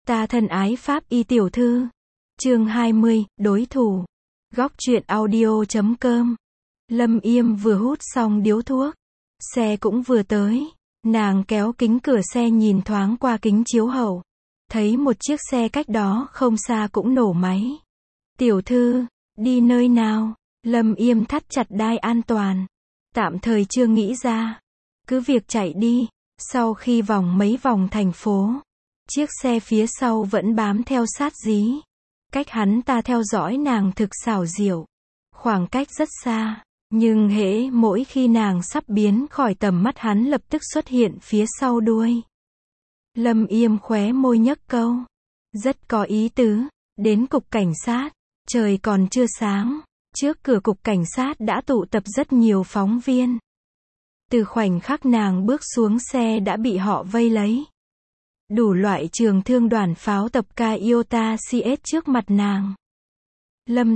Ta thân ái Pháp y tiểu thư. Chương 20, đối thủ. Góc truyện audio.com. Lâm Yêm vừa hút xong điếu thuốc. Xe cũng vừa tới. Nàng kéo kính cửa xe nhìn thoáng qua kính chiếu hậu. Thấy một chiếc xe cách đó không xa cũng nổ máy. Tiểu thư, đi nơi nào? Lâm Yêm thắt chặt đai an toàn. Tạm thời chưa nghĩ ra. Cứ việc chạy đi. Sau khi vòng mấy vòng thành phố, chiếc xe phía sau vẫn bám theo sát dí. Cách hắn ta theo dõi nàng thực xảo diệu. Khoảng cách rất xa. Nhưng hễ mỗi khi nàng sắp biến khỏi tầm mắt hắn lập tức xuất hiện phía sau đuôi. Lâm Yêm khóe môi nhếch câu. Rất có ý tứ. Đến cục cảnh sát. Trời còn chưa sáng. Trước cửa cục cảnh sát đã tụ tập rất nhiều phóng viên. Từ khoảnh khắc nàng bước xuống xe đã bị họ vây lấy. Đủ loại trường thương đoàn pháo tập ca Iota CS trước mặt nàng. Lâm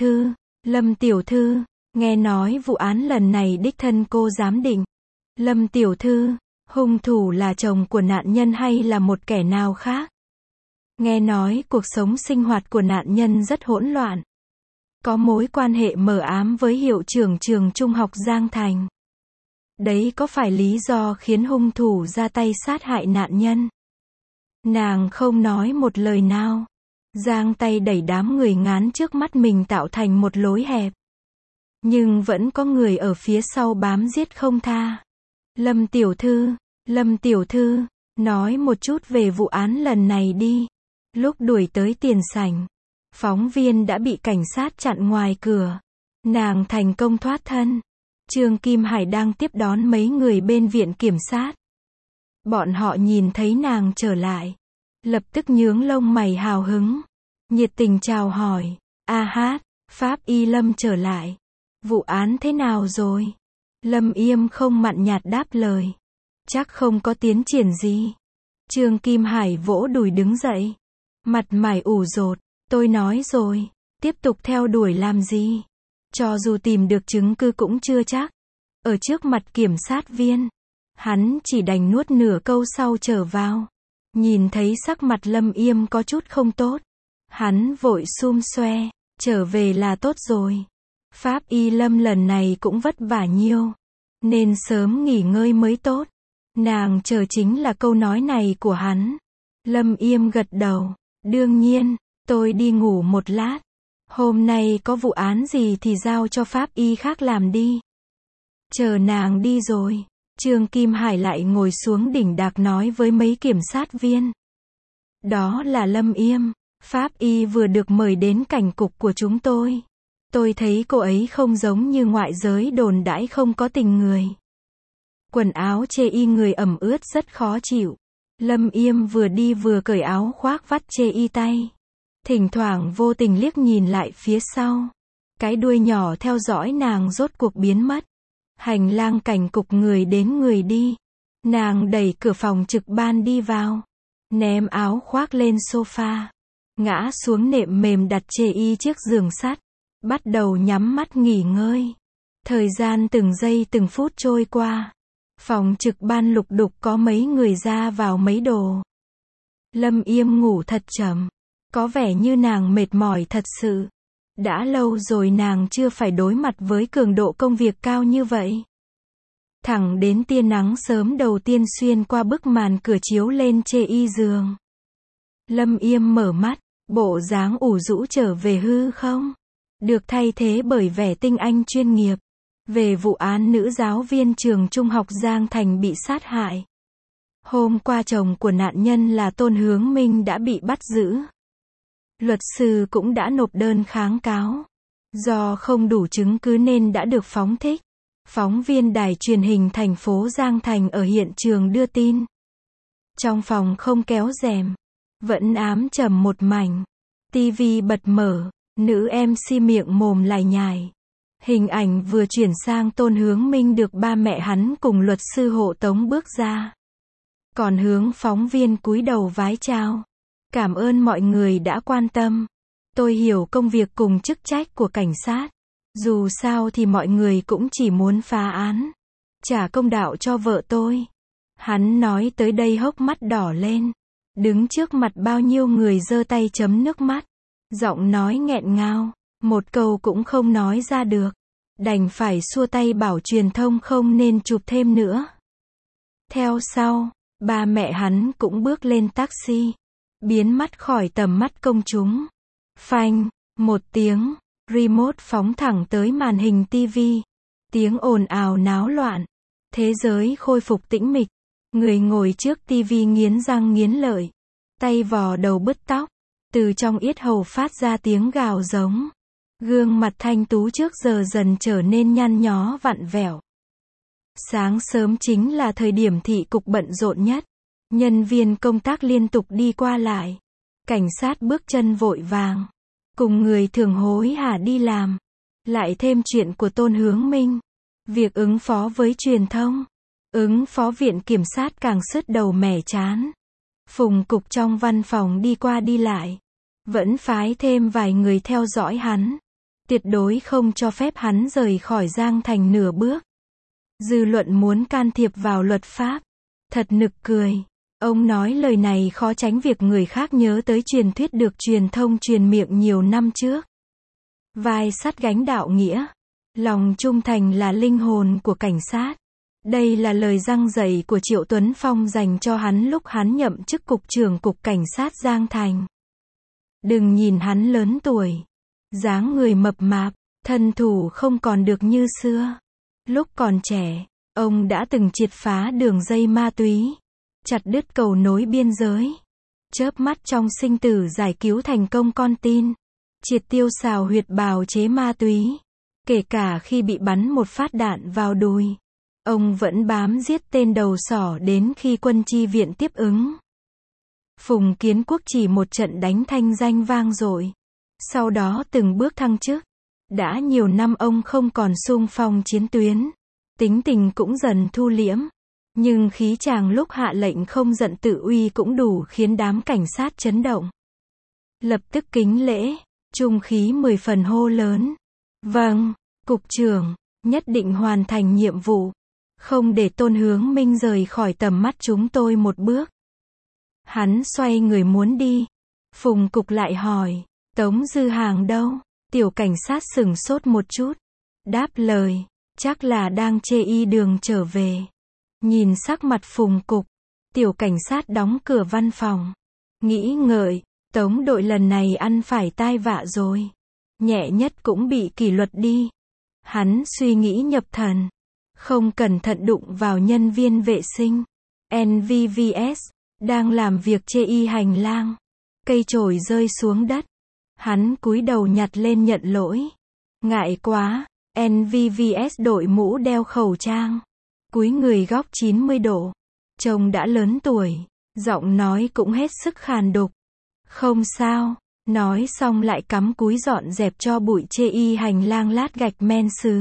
tiểu thư, nghe nói vụ án lần này đích thân cô giám định. Lâm tiểu thư, hung thủ là chồng của nạn nhân hay là một kẻ nào khác? Nghe nói cuộc sống sinh hoạt của nạn nhân rất hỗn loạn. Có mối quan hệ mờ ám với hiệu trưởng trường trung học Giang Thành. Đấy có phải lý do khiến hung thủ ra tay sát hại nạn nhân? Nàng không nói một lời nào. Giang tay đẩy đám người ngán trước mắt mình tạo thành một lối hẹp. Nhưng vẫn có người ở phía sau bám giết không tha. Lâm tiểu thư, nói một chút về vụ án lần này đi. Lúc đuổi tới tiền sảnh, phóng viên đã bị cảnh sát chặn ngoài cửa. Nàng thành công thoát thân. Trương Kim Hải đang tiếp đón mấy người bên viện kiểm sát. Bọn họ nhìn thấy nàng trở lại. Lập tức nhướng lông mày hào hứng. Nhiệt tình chào hỏi. A hát, Pháp y Lâm trở lại. Vụ án thế nào rồi? Lâm Yêm không mặn nhạt đáp lời. Chắc không có tiến triển gì. Trương Kim Hải vỗ đùi đứng dậy. Mặt mày ủ rột. Tôi nói rồi. Tiếp tục theo đuổi làm gì? Cho dù tìm được chứng cứ cũng chưa chắc. Ở trước mặt kiểm sát viên, hắn chỉ đành nuốt nửa câu sau trở vào. Nhìn thấy sắc mặt Lâm Yêm có chút không tốt. Hắn vội xum xoe. Trở về là tốt rồi. Pháp y Lâm lần này cũng vất vả nhiều. Nên sớm nghỉ ngơi mới tốt. Nàng chờ chính là câu nói này của hắn. Lâm Yêm gật đầu. Đương nhiên, tôi đi ngủ một lát. Hôm nay có vụ án gì thì giao cho pháp y khác làm đi. Chờ nàng đi rồi, Trương Kim Hải lại ngồi xuống đỉnh đạc nói với mấy kiểm sát viên. Đó là Lâm Yêm, pháp y vừa được mời đến cảnh cục của chúng tôi. Tôi thấy cô ấy không giống như ngoại giới đồn đãi không có tình người. Quần áo chê y người ẩm ướt rất khó chịu. Lâm Yêm vừa đi vừa cởi áo khoác vắt chê y tay. Thỉnh thoảng vô tình liếc nhìn lại phía sau. Cái đuôi nhỏ theo dõi nàng rốt cuộc biến mất. Hành lang cảnh cục người đến người đi. Nàng đẩy cửa phòng trực ban đi vào. Ném áo khoác lên sofa. Ngã xuống nệm mềm đặt chê y trước giường sắt. Bắt đầu nhắm mắt nghỉ ngơi. Thời gian từng giây từng phút trôi qua. Phòng trực ban lục đục có mấy người ra vào mấy đồ. Lâm Yêm ngủ thật chậm. Có vẻ như nàng mệt mỏi thật sự. Đã lâu rồi nàng chưa phải đối mặt với cường độ công việc cao như vậy. Thẳng đến tia nắng sớm đầu tiên xuyên qua bức màn cửa chiếu lên chê y giường. Lâm Yêm mở mắt, bộ dáng ủ rũ trở về hư không? Được thay thế bởi vẻ tinh anh chuyên nghiệp. Về vụ án nữ giáo viên trường trung học Giang Thành bị sát hại. Hôm qua chồng của nạn nhân là Tôn Hướng Minh đã bị bắt giữ. Luật sư cũng đã nộp đơn kháng cáo. Do không đủ chứng cứ nên đã được phóng thích. Phóng viên đài truyền hình thành phố Giang Thành ở hiện trường đưa tin. Trong phòng không kéo rèm. Vẫn ám trầm một mảnh. TV bật mở. Nữ MC miệng mồm lải nhải. Hình ảnh vừa chuyển sang Tôn Hướng Minh được ba mẹ hắn cùng luật sư hộ tống bước ra. Còn hướng phóng viên cúi đầu vái chào. Cảm ơn mọi người đã quan tâm. Tôi hiểu công việc cùng chức trách của cảnh sát. Dù sao thì mọi người cũng chỉ muốn phá án. Trả công đạo cho vợ tôi. Hắn nói tới đây hốc mắt đỏ lên. Đứng trước mặt bao nhiêu người giơ tay chấm nước mắt. Giọng nói nghẹn ngào, một câu cũng không nói ra được. Đành phải xua tay bảo truyền thông không nên chụp thêm nữa. Theo sau, ba mẹ hắn cũng bước lên taxi, biến mất khỏi tầm mắt công chúng. Phanh, một tiếng, remote phóng thẳng tới màn hình tivi. Tiếng ồn ào náo loạn. Thế giới khôi phục tĩnh mịch. Người ngồi trước tivi nghiến răng nghiến lợi. Tay vò đầu bứt tóc. Từ trong yết hầu phát ra tiếng gào giống. Gương mặt thanh tú trước giờ dần trở nên nhăn nhó vặn vẹo. Sáng sớm chính là thời điểm thị cục bận rộn nhất. Nhân viên công tác liên tục đi qua lại. Cảnh sát bước chân vội vàng. Cùng người thường hối hả đi làm. Lại thêm chuyện của Tôn Hướng Minh. Việc ứng phó với truyền thông. Ứng phó viện kiểm sát càng sứt đầu mẻ chán. Phùng cục trong văn phòng đi qua đi lại. Vẫn phái thêm vài người theo dõi hắn. Tuyệt đối không cho phép hắn rời khỏi Giang Thành nửa bước. Dư luận muốn can thiệp vào luật pháp. Thật nực cười. Ông nói lời này khó tránh việc người khác nhớ tới truyền thuyết được truyền thông truyền miệng nhiều năm trước. Vai sắt gánh đạo nghĩa. Lòng trung thành là linh hồn của cảnh sát. Đây là lời răng dạy của Triệu Tuấn Phong dành cho hắn lúc hắn nhậm chức cục trưởng cục cảnh sát Giang Thành. Đừng nhìn hắn lớn tuổi. Dáng người mập mạp, thân thủ không còn được như xưa. Lúc còn trẻ, ông đã từng triệt phá đường dây ma túy. Chặt đứt cầu nối biên giới. Chớp mắt trong sinh tử giải cứu thành công con tin. Triệt tiêu xào huyệt bào chế ma túy. Kể cả khi bị bắn một phát đạn vào đùi. Ông vẫn bám giết tên đầu sỏ đến khi quân chi viện tiếp ứng. Phùng Kiến Quốc chỉ một trận đánh thanh danh vang dội. Sau đó từng bước thăng chức. Đã nhiều năm ông không còn xung phong chiến tuyến. Tính tình cũng dần thu liễm. Nhưng khí chàng lúc hạ lệnh không giận tự uy cũng đủ khiến đám cảnh sát chấn động. Lập tức kính lễ, trung khí 10 phần hô lớn. Vâng, cục trưởng, nhất định hoàn thành nhiệm vụ. Không để Tôn Hướng Minh rời khỏi tầm mắt chúng tôi một bước. Hắn xoay người muốn đi. Phùng cục lại hỏi, Tống Dư Hàng đâu? Tiểu cảnh sát sửng sốt một chút. Đáp lời, chắc là đang chê y đường trở về. Nhìn sắc mặt Phùng cục, tiểu cảnh sát đóng cửa văn phòng. Nghĩ ngợi, Tống đội lần này ăn phải tai vạ rồi. Nhẹ nhất cũng bị kỷ luật đi. Hắn suy nghĩ nhập thần. Không cẩn thận đụng vào nhân viên vệ sinh. NVVS, đang làm việc chê y hành lang. Cây chổi rơi xuống đất. Hắn cúi đầu nhặt lên nhận lỗi. Ngại quá, NVVS đội mũ đeo khẩu trang. Cúi người góc 90 độ. Trông đã lớn tuổi. Giọng nói cũng hết sức khàn đục. Không sao. Nói xong lại cắm cúi dọn dẹp cho bụi chê y hành lang lát gạch men sứ.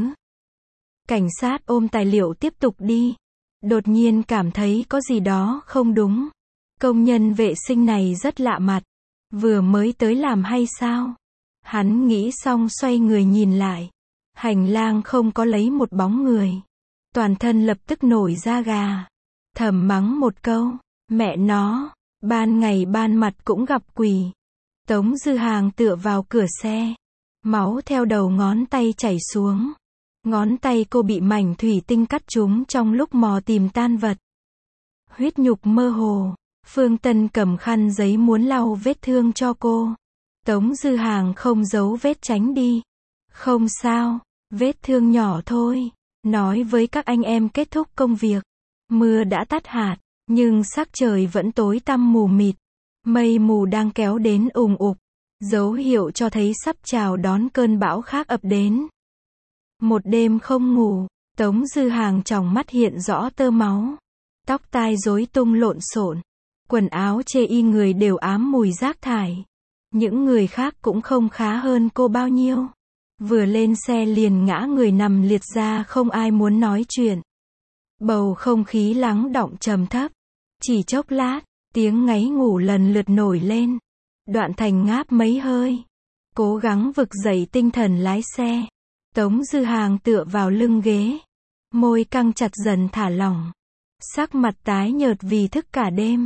Cảnh sát ôm tài liệu tiếp tục đi. Đột nhiên cảm thấy có gì đó không đúng. Công nhân vệ sinh này rất lạ mặt. Vừa mới tới làm hay sao? Hắn nghĩ xong xoay người nhìn lại. Hành lang không có lấy một bóng người. Toàn thân lập tức nổi da gà. Thầm mắng một câu. Mẹ nó, ban ngày ban mặt cũng gặp quỷ. Tống Dư Hàng tựa vào cửa xe. Máu theo đầu ngón tay chảy xuống. Ngón tay cô bị mảnh thủy tinh cắt trúng trong lúc mò tìm tan vật. Huyết nhục mơ hồ. Phương Tân cầm khăn giấy muốn lau vết thương cho cô. Tống Dư Hàng không giấu vết tránh đi. Không sao, vết thương nhỏ thôi. Nói với các anh em kết thúc công việc. Mưa đã tắt hạt, nhưng sắc trời vẫn tối tăm mù mịt. Mây mù đang kéo đến ùn ục. Dấu hiệu cho thấy sắp chào đón cơn bão khác ập đến. Một đêm không ngủ, Tống Dư Hàng tròng mắt hiện rõ tơ máu. Tóc tai rối tung lộn xộn. Quần áo chê y người đều ám mùi rác thải. Những người khác cũng không khá hơn cô bao nhiêu. Vừa lên xe liền ngã người nằm liệt ra không ai muốn nói chuyện. Bầu không khí lắng đọng trầm thấp. Chỉ chốc lát, tiếng ngáy ngủ lần lượt nổi lên. Đoạn Thành ngáp mấy hơi. Cố gắng vực dậy tinh thần lái xe. Tống Dư Hàng tựa vào lưng ghế. Môi căng chặt dần thả lỏng. Sắc mặt tái nhợt vì thức cả đêm.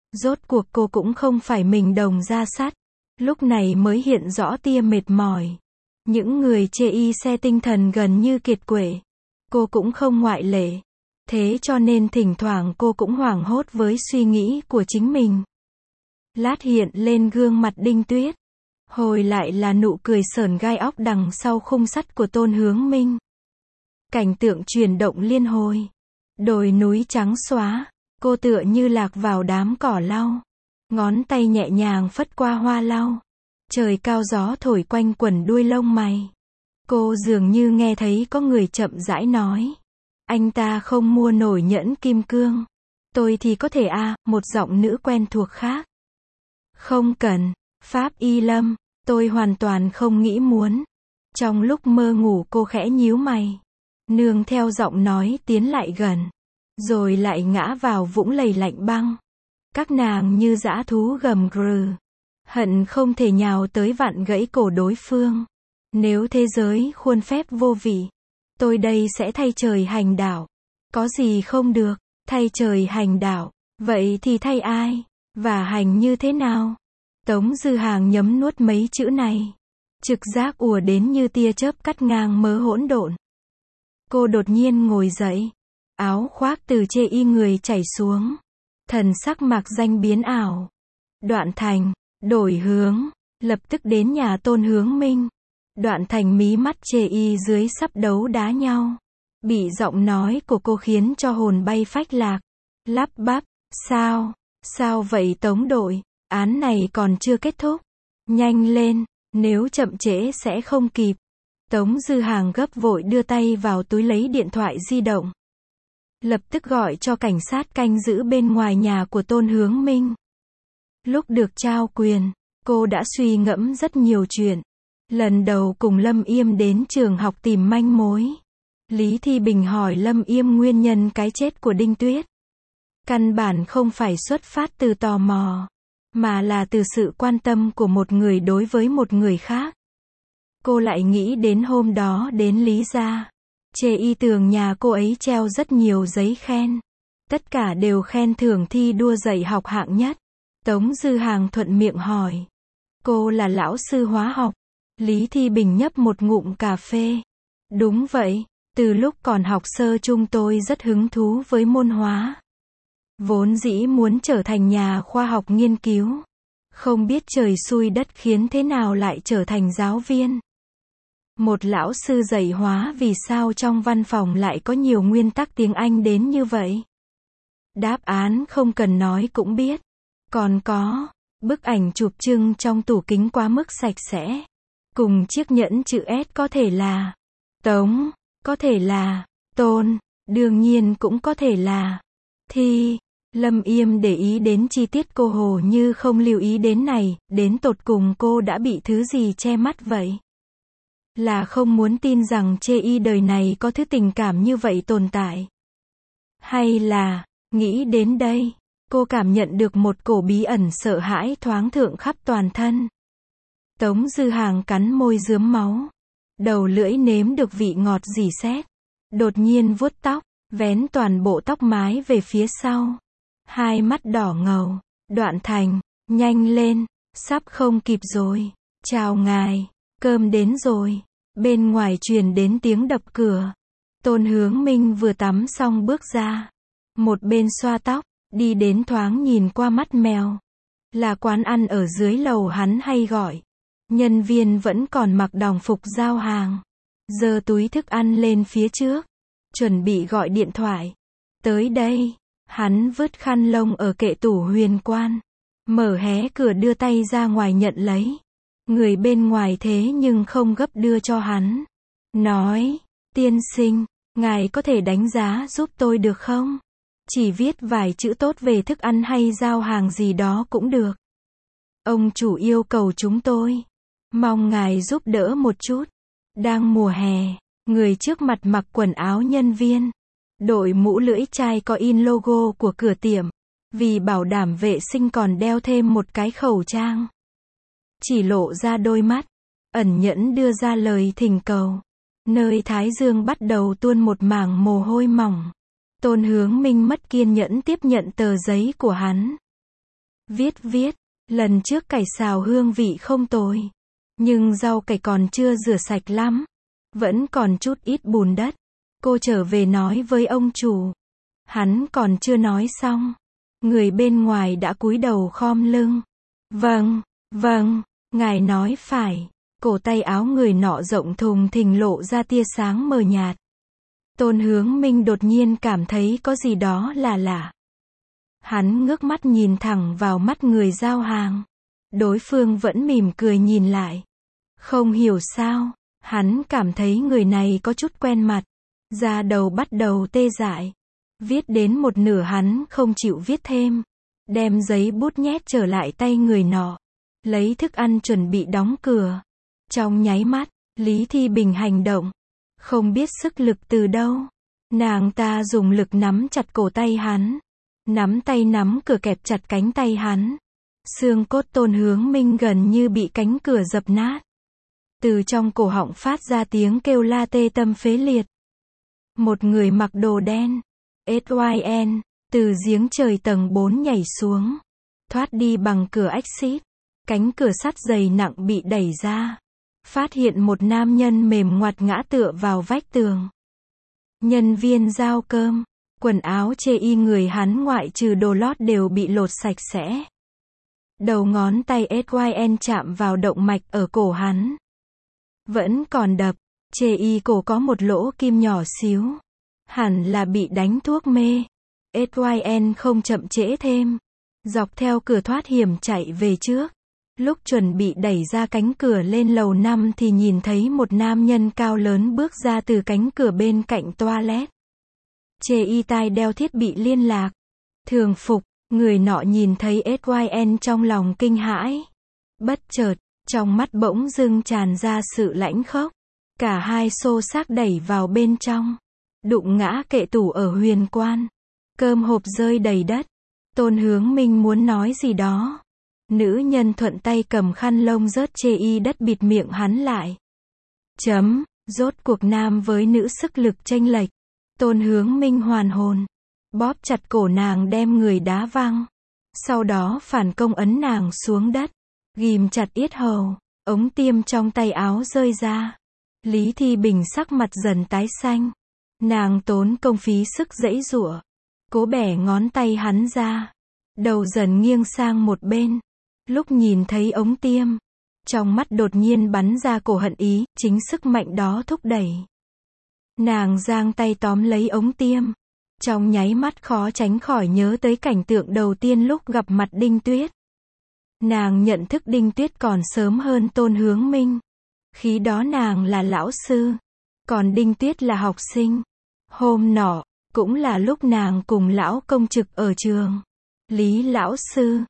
Rốt cuộc cô cũng không phải mình đồng ra sắt. Lúc này mới hiện rõ tia mệt mỏi. Những người chê y xe tinh thần gần như kiệt quệ. Cô cũng không ngoại lệ. Thế cho nên thỉnh thoảng cô cũng hoảng hốt với suy nghĩ của chính mình. Lát hiện lên gương mặt Đinh Tuyết. Hồi lại là nụ cười sởn gai óc đằng sau khung sắt của Tôn Hướng Minh. Cảnh tượng chuyển động liên hồi. Đồi núi trắng xóa. Cô tựa như lạc vào đám cỏ lau. Ngón tay nhẹ nhàng phất qua hoa lau. Trời cao gió thổi quanh quẩn đuôi lông mày. Cô dường như nghe thấy có người chậm rãi nói. Anh ta không mua nổi nhẫn kim cương. Tôi thì có thể một giọng nữ quen thuộc khác. Không cần, Pháp Y Lâm, tôi hoàn toàn không nghĩ muốn. Trong lúc mơ ngủ cô khẽ nhíu mày. Nương theo giọng nói tiến lại gần. Rồi lại ngã vào vũng lầy lạnh băng. Các nàng như dã thú gầm gừ. Hận không thể nhào tới vặn gãy cổ đối phương. Nếu thế giới khuôn phép vô vị, tôi đây sẽ thay trời hành đạo. Có gì không được, thay trời hành đạo. Vậy thì thay ai? Và hành như thế nào? Tống Dư Hàng nhấm nuốt mấy chữ này. Trực giác ùa đến như tia chớp cắt ngang mớ hỗn độn. Cô đột nhiên ngồi dậy. Áo khoác từ chê y người chảy xuống. Thần sắc mạc danh biến ảo. Đoạn Thành, đổi hướng, lập tức đến nhà Tôn Hướng Minh. Đoạn Thành mí mắt chê y dưới sắp đấu đá nhau. Bị giọng nói của cô khiến cho hồn bay phách lạc. Lắp bắp, sao vậy Tống đội, án này còn chưa kết thúc. Nhanh lên, nếu chậm trễ sẽ không kịp. Tống Dư Hàng gấp vội đưa tay vào túi lấy điện thoại di động. Lập tức gọi cho cảnh sát canh giữ bên ngoài nhà của Tôn Hướng Minh. Lúc được trao quyền, cô đã suy ngẫm rất nhiều chuyện. Lần đầu cùng Lâm Yêm đến trường học tìm manh mối. Lý Thi Bình hỏi Lâm Yêm nguyên nhân cái chết của Đinh Tuyết. Căn bản không phải xuất phát từ tò mò, mà là từ sự quan tâm của một người đối với một người khác. Cô lại nghĩ đến hôm đó đến Lý gia. Chê y tường nhà cô ấy treo rất nhiều giấy khen. Tất cả đều khen thưởng thi đua dạy học hạng nhất. Tống Dư Hàng thuận miệng hỏi. Cô là lão sư hóa học. Lý Thi Bình nhấp một ngụm cà phê. Đúng vậy, từ lúc còn học sơ chung tôi rất hứng thú với môn hóa. Vốn dĩ muốn trở thành nhà khoa học nghiên cứu. Không biết trời xui đất khiến thế nào lại trở thành giáo viên. Một lão sư dạy hóa vì sao trong văn phòng lại có nhiều nguyên tắc tiếng Anh đến như vậy? Đáp án không cần nói cũng biết. Còn có, bức ảnh chụp trưng trong tủ kính quá mức sạch sẽ. Cùng chiếc nhẫn chữ S có thể là Tống, có thể là Tôn, đương nhiên cũng có thể là Thi. Lâm Yêm để ý đến chi tiết cô hồ như không lưu ý đến này, đến tột cùng cô đã bị thứ gì che mắt vậy? Là không muốn tin rằng chê y đời này có thứ tình cảm như vậy tồn tại? Hay là, nghĩ đến đây, cô cảm nhận được một cổ bí ẩn sợ hãi thoáng thượng khắp toàn thân. Tống Dư Hàng cắn môi rướm máu. Đầu lưỡi nếm được vị ngọt rỉ sét. Đột nhiên vuốt tóc, vén toàn bộ tóc mái về phía sau. Hai mắt đỏ ngầu. Đoạn Thành, nhanh lên, sắp không kịp rồi. Chào ngài, cơm đến rồi. Bên ngoài truyền đến tiếng đập cửa. Tôn Hướng Minh vừa tắm xong bước ra. Một bên xoa tóc, đi đến thoáng nhìn qua mắt mèo. Là quán ăn ở dưới lầu hắn hay gọi. Nhân viên vẫn còn mặc đồng phục giao hàng. Giơ túi thức ăn lên phía trước. Chuẩn bị gọi điện thoại. Tới đây. Hắn vứt khăn lông ở kệ tủ huyền quan. Mở hé cửa đưa tay ra ngoài nhận lấy. Người bên ngoài thế nhưng không gấp đưa cho hắn. Nói, tiên sinh, ngài có thể đánh giá giúp tôi được không? Chỉ viết vài chữ tốt về thức ăn hay giao hàng gì đó cũng được. Ông chủ yêu cầu chúng tôi. Mong ngài giúp đỡ một chút. Đang mùa hè, người trước mặt mặc quần áo nhân viên. Đội mũ lưỡi chai có in logo của cửa tiệm. Vì bảo đảm vệ sinh còn đeo thêm một cái khẩu trang. Chỉ lộ ra đôi mắt. Ẩn nhẫn đưa ra lời thỉnh cầu. Nơi thái dương bắt đầu tuôn một mảng mồ hôi mỏng. Tôn Hướng Minh mất kiên nhẫn tiếp nhận tờ giấy của hắn. Viết, lần trước cải xào hương vị không tồi. Nhưng rau cải còn chưa rửa sạch lắm. Vẫn còn chút ít bùn đất. Cô trở về nói với ông chủ. Hắn còn chưa nói xong. Người bên ngoài đã cúi đầu khom lưng. Vâng, ngài nói phải. Cổ tay áo người nọ rộng thùng thình lộ ra tia sáng mờ nhạt. Tôn Hướng Minh đột nhiên cảm thấy có gì đó là lạ. Hắn ngước mắt nhìn thẳng vào mắt người giao hàng. Đối phương vẫn mỉm cười nhìn lại. Không hiểu sao, hắn cảm thấy người này có chút quen mặt. Da đầu bắt đầu tê dại. Viết đến một nửa hắn không chịu viết thêm. Đem giấy bút nhét trở lại tay người nọ. Lấy thức ăn chuẩn bị đóng cửa. Trong nháy mắt, Lý Thi Bình hành động. Không biết sức lực từ đâu. Nàng ta dùng lực nắm chặt cổ tay hắn. Nắm tay nắm cửa kẹp chặt cánh tay hắn. Xương cốt Tôn Hướng Minh gần như bị cánh cửa dập nát. Từ trong cổ họng phát ra tiếng kêu la tê tâm phế liệt. Một người mặc đồ đen, SYN, từ giếng trời tầng 4 nhảy xuống. Thoát đi bằng cửa exit. Cánh cửa sắt dày nặng bị đẩy ra. Phát hiện một nam nhân mềm ngoặt ngã tựa vào vách tường. Nhân viên giao cơm. Quần áo chê y người hắn ngoại trừ đồ lót đều bị lột sạch sẽ. Đầu ngón tay SYN chạm vào động mạch ở cổ hắn. Vẫn còn đập. Chê y cổ có một lỗ kim nhỏ xíu. Hẳn là bị đánh thuốc mê. SYN không chậm trễ thêm. Dọc theo cửa thoát hiểm chạy về trước. Lúc chuẩn bị đẩy ra cánh cửa lên lầu 5 thì nhìn thấy một nam nhân cao lớn bước ra từ cánh cửa bên cạnh toilet. Chê y tai đeo thiết bị liên lạc. Thường phục, người nọ nhìn thấy SYN trong lòng kinh hãi. Bất chợt, trong mắt bỗng dưng tràn ra sự lãnh khốc. Cả hai xô xác đẩy vào bên trong. Đụng ngã kệ tủ ở Huyền Quan. Cơm hộp rơi đầy đất. Tôn Hướng Minh muốn nói gì đó. Nữ nhân thuận tay cầm khăn lông rớt chê y đất bịt miệng hắn lại. Rốt cuộc nam với nữ sức lực chênh lệch. Tôn Hướng Minh hoàn hồn. Bóp chặt cổ nàng đem người đá văng. Sau đó phản công ấn nàng xuống đất. Ghim chặt yết hầu. Ống tiêm trong tay áo rơi ra. Lý Thi Bình sắc mặt dần tái xanh. Nàng tốn công phí sức giãy giụa. Cố bẻ ngón tay hắn ra. Đầu dần nghiêng sang một bên. Lúc nhìn thấy ống tiêm. Trong mắt đột nhiên bắn ra cổ hận ý. Chính sức mạnh đó thúc đẩy. Nàng giang tay tóm lấy ống tiêm. Trong nháy mắt khó tránh khỏi nhớ tới cảnh tượng đầu tiên lúc gặp mặt Đinh Tuyết. Nàng nhận thức Đinh Tuyết còn sớm hơn Tôn Hướng Minh. Khi đó nàng là lão sư. Còn Đinh Tuyết là học sinh. Hôm nọ, cũng là lúc nàng cùng lão công trực ở trường. Lý lão sư,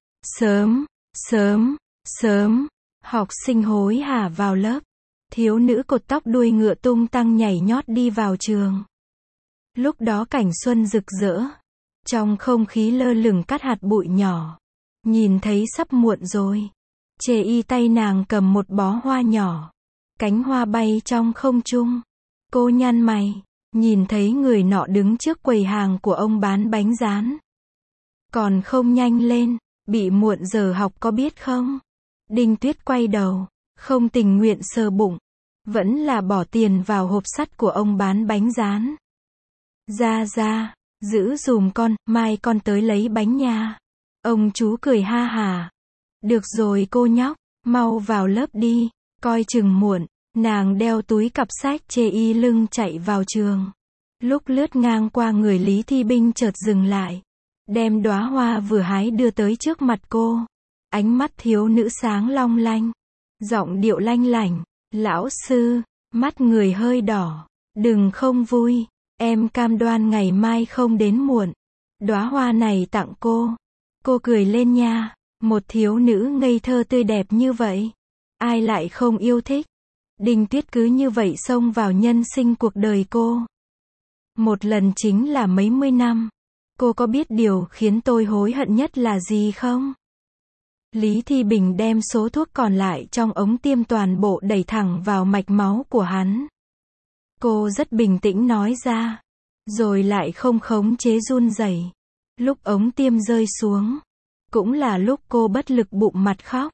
sớm, học sinh hối hả vào lớp. Thiếu nữ cột tóc đuôi ngựa tung tăng nhảy nhót đi vào trường. Lúc đó cảnh xuân rực rỡ. Trong không khí lơ lửng cát hạt bụi nhỏ. Nhìn thấy sắp muộn rồi. Chê y tay nàng cầm một bó hoa nhỏ. Cánh hoa bay trong không trung. Cô nhăn mày. Nhìn thấy người nọ đứng trước quầy hàng của ông bán bánh rán. Còn không nhanh lên. Bị muộn giờ học có biết không? Đinh Tuyết quay đầu. Không tình nguyện sờ bụng. Vẫn là bỏ tiền vào hộp sắt của ông bán bánh rán. Ra, giữ dùm con, mai con tới lấy bánh nha. Ông chú cười ha hà. Được rồi cô nhóc, mau vào lớp đi, coi chừng muộn. Nàng đeo túi cặp sách chê y lưng chạy vào trường. Lúc lướt ngang qua người Lý Thi Binh chợt dừng lại. Đem đóa hoa vừa hái đưa tới trước mặt cô. Ánh mắt thiếu nữ sáng long lanh. Giọng điệu lanh lảnh. Lão sư, mắt người hơi đỏ. Đừng không vui. Em cam đoan ngày mai không đến muộn. Đóa hoa này tặng cô. Cô cười lên nha. Một thiếu nữ ngây thơ tươi đẹp như vậy. Ai lại không yêu thích. Đinh Tuyết cứ như vậy xông vào nhân sinh cuộc đời cô. Một lần chính là mấy mươi năm. Cô có biết điều khiến tôi hối hận nhất là gì không? Lý Thi Bình đem số thuốc còn lại trong ống tiêm toàn bộ đẩy thẳng vào mạch máu của hắn. Cô rất bình tĩnh nói ra. Rồi lại không khống chế run rẩy. Lúc ống tiêm rơi xuống. Cũng là lúc cô bất lực bụm mặt khóc.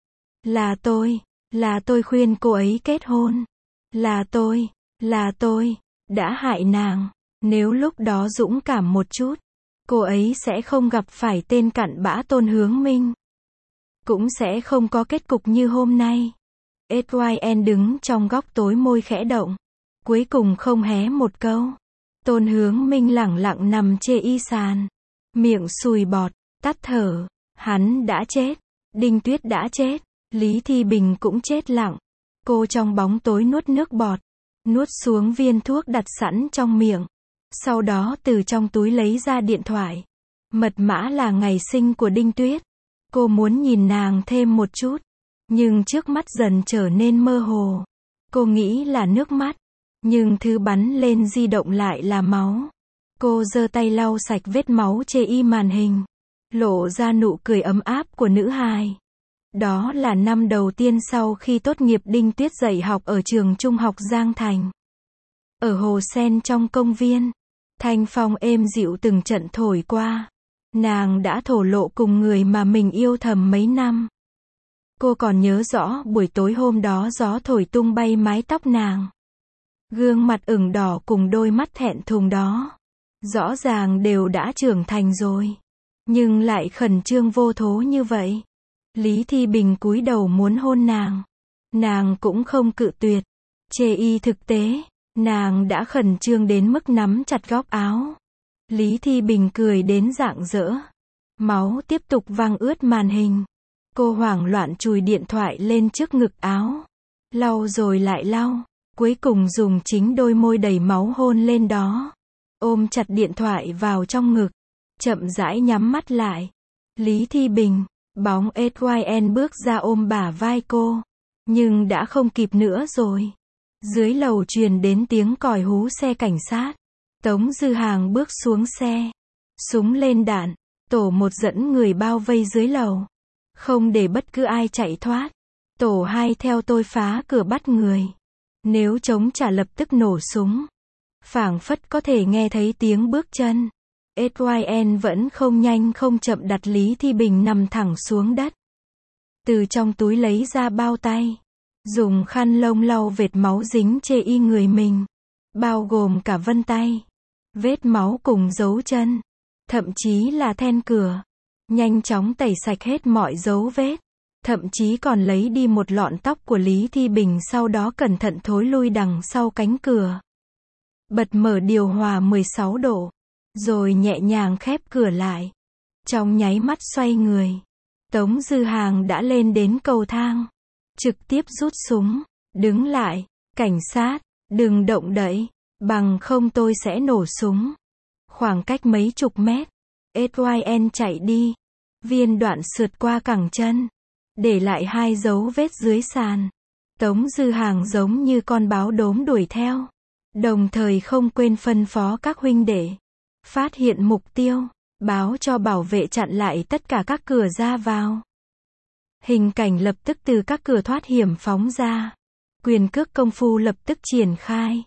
Là tôi khuyên cô ấy kết hôn. Là tôi, đã hại nàng. Nếu lúc đó dũng cảm một chút, cô ấy sẽ không gặp phải tên cặn bã Tôn Hướng Minh. Cũng sẽ không có kết cục như hôm nay. SYN đứng trong góc tối môi khẽ động. Cuối cùng không hé một câu. Tôn Hướng Minh lẳng lặng nằm chê y sàn. Miệng sùi bọt, tắt thở. Hắn đã chết. Đinh Tuyết đã chết. Lý Thi Bình cũng chết lặng. Cô trong bóng tối nuốt nước bọt. Nuốt xuống viên thuốc đặt sẵn trong miệng. Sau đó từ trong túi lấy ra điện thoại. Mật mã là ngày sinh của Đinh Tuyết. Cô muốn nhìn nàng thêm một chút. Nhưng trước mắt dần trở nên mơ hồ. Cô nghĩ là nước mắt. Nhưng thứ bắn lên di động lại là máu. Cô giơ tay lau sạch vết máu chê y màn hình. Lộ ra nụ cười ấm áp của nữ hài. Đó là năm đầu tiên sau khi tốt nghiệp Đinh Tuyết dạy học ở trường trung học Giang Thành. Ở hồ sen trong công viên, thanh phong êm dịu từng trận thổi qua. Nàng đã thổ lộ cùng người mà mình yêu thầm mấy năm. Cô còn nhớ rõ buổi tối hôm đó gió thổi tung bay mái tóc nàng. Gương mặt ửng đỏ cùng đôi mắt thẹn thùng đó. Rõ ràng đều đã trưởng thành rồi. Nhưng lại khẩn trương vô thố như vậy. Lý Thi Bình cúi đầu muốn hôn nàng. Nàng cũng không cự tuyệt. Chê y thực tế, nàng đã khẩn trương đến mức nắm chặt góc áo. Lý Thi Bình cười đến rạng rỡ. Máu tiếp tục văng ướt màn hình. Cô hoảng loạn chùi điện thoại lên trước ngực áo. Lau rồi lại lau. Cuối cùng dùng chính đôi môi đầy máu hôn lên đó. Ôm chặt điện thoại vào trong ngực. Chậm rãi nhắm mắt lại. Lý Thi Bình, bóng SYN bước ra ôm bả vai cô. Nhưng đã không kịp nữa rồi. Dưới lầu truyền đến tiếng còi hú xe cảnh sát. Tống Dư Hàng bước xuống xe. Súng lên đạn. Tổ 1 dẫn người bao vây dưới lầu. Không để bất cứ ai chạy thoát. Tổ 2 theo tôi phá cửa bắt người. Nếu chống trả lập tức nổ súng. Phảng phất có thể nghe thấy tiếng bước chân. SYN vẫn không nhanh không chậm đặt Lý Thi Bình nằm thẳng xuống đất. Từ trong túi lấy ra bao tay. Dùng khăn lông lau vệt máu dính chê y người mình. Bao gồm cả vân tay. Vết máu cùng dấu chân. Thậm chí là then cửa. Nhanh chóng tẩy sạch hết mọi dấu vết. Thậm chí còn lấy đi một lọn tóc của Lý Thi Bình, sau đó cẩn thận thối lui đằng sau cánh cửa. Bật mở điều hòa 16 độ. Rồi nhẹ nhàng khép cửa lại. Trong nháy mắt xoay người. Tống Dư Hàng đã lên đến cầu thang. Trực tiếp rút súng. Đứng lại. Cảnh sát, đừng động đậy. Bằng không tôi sẽ nổ súng. Khoảng cách mấy chục mét. SYN chạy đi. Viên đạn sượt qua cẳng chân. Để lại 2 dấu vết dưới sàn. Tống Dư Hàng giống như con báo đốm đuổi theo. Đồng thời không quên phân phó các huynh đệ. Phát hiện mục tiêu. Báo cho bảo vệ chặn lại tất cả các cửa ra vào. Hình cảnh lập tức từ các cửa thoát hiểm phóng ra. Quyền cước công phu lập tức triển khai.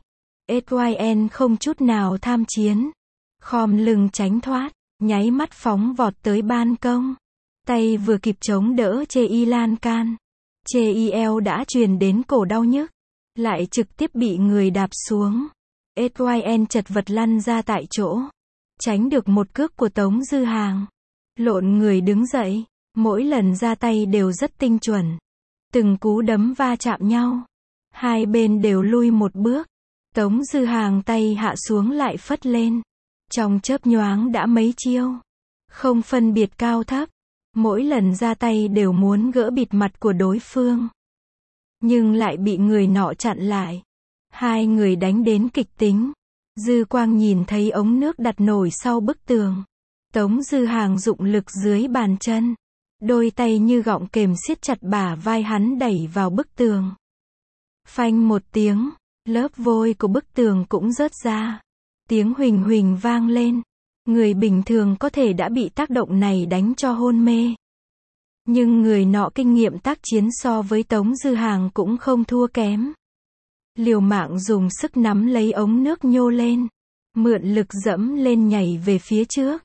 SYN không chút nào tham chiến. Khom lưng tránh thoát. Nháy mắt phóng vọt tới ban công. Tay vừa kịp chống đỡ chê y lan can. Chê y eo đã truyền đến cổ đau nhức. Lại trực tiếp bị người đạp xuống. SYN chật vật lăn ra tại chỗ. Tránh được một cước của Tống Dư Hàng. Lộn người đứng dậy. Mỗi lần ra tay đều rất tinh chuẩn. Từng cú đấm va chạm nhau. Hai bên đều lui một bước. Tống Dư Hàng tay hạ xuống lại phất lên. Trong chớp nhoáng đã mấy chiêu. Không phân biệt cao thấp. Mỗi lần ra tay đều muốn gỡ bịt mặt của đối phương. Nhưng lại bị người nọ chặn lại. Hai người đánh đến kịch tính. Dư Quang nhìn thấy ống nước đặt nổi sau bức tường. Tống Dư Hàng dụng lực dưới bàn chân. Đôi tay như gọng kềm siết chặt bả vai hắn đẩy vào bức tường. Phanh một tiếng, lớp vôi của bức tường cũng rớt ra. Tiếng huỳnh huỳnh vang lên. Người bình thường có thể đã bị tác động này đánh cho hôn mê. Nhưng người nọ kinh nghiệm tác chiến so với Tống Dư Hàng cũng không thua kém. Liều mạng dùng sức nắm lấy ống nước nhô lên. Mượn lực dẫm lên nhảy về phía trước.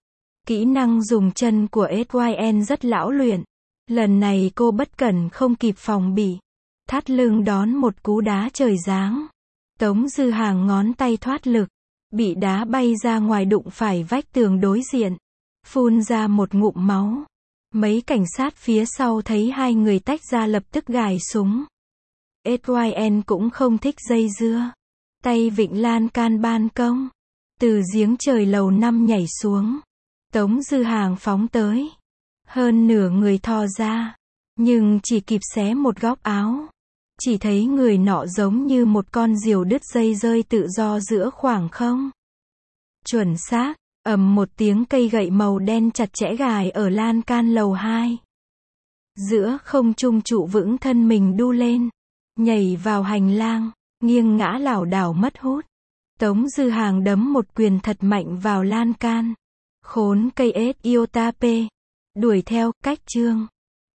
Kỹ năng dùng chân của SYN rất lão luyện. Lần này cô bất cẩn không kịp phòng bị. Thắt lưng đón một cú đá trời giáng. Tống Dư Hàng ngón tay thoát lực. Bị đá bay ra ngoài đụng phải vách tường đối diện. Phun ra một ngụm máu. Mấy cảnh sát phía sau thấy hai người tách ra lập tức gài súng. SYN cũng không thích dây dưa. Tay vịn lan can ban công. Từ giếng trời lầu 5 nhảy xuống. Tống Dư Hàng phóng tới. Hơn nửa người thò ra. Nhưng chỉ kịp xé một góc áo. Chỉ thấy người nọ giống như một con diều đứt dây rơi tự do giữa khoảng không. Chuẩn xác, ầm một tiếng cây gậy màu đen chặt chẽ gài ở lan can lầu 2. Giữa không trung trụ vững thân mình đu lên. Nhảy vào hành lang, nghiêng ngã lảo đảo mất hút. Tống Dư Hàng đấm một quyền thật mạnh vào lan can. Khốn cây ếch Iotape. Đuổi theo, cách chương.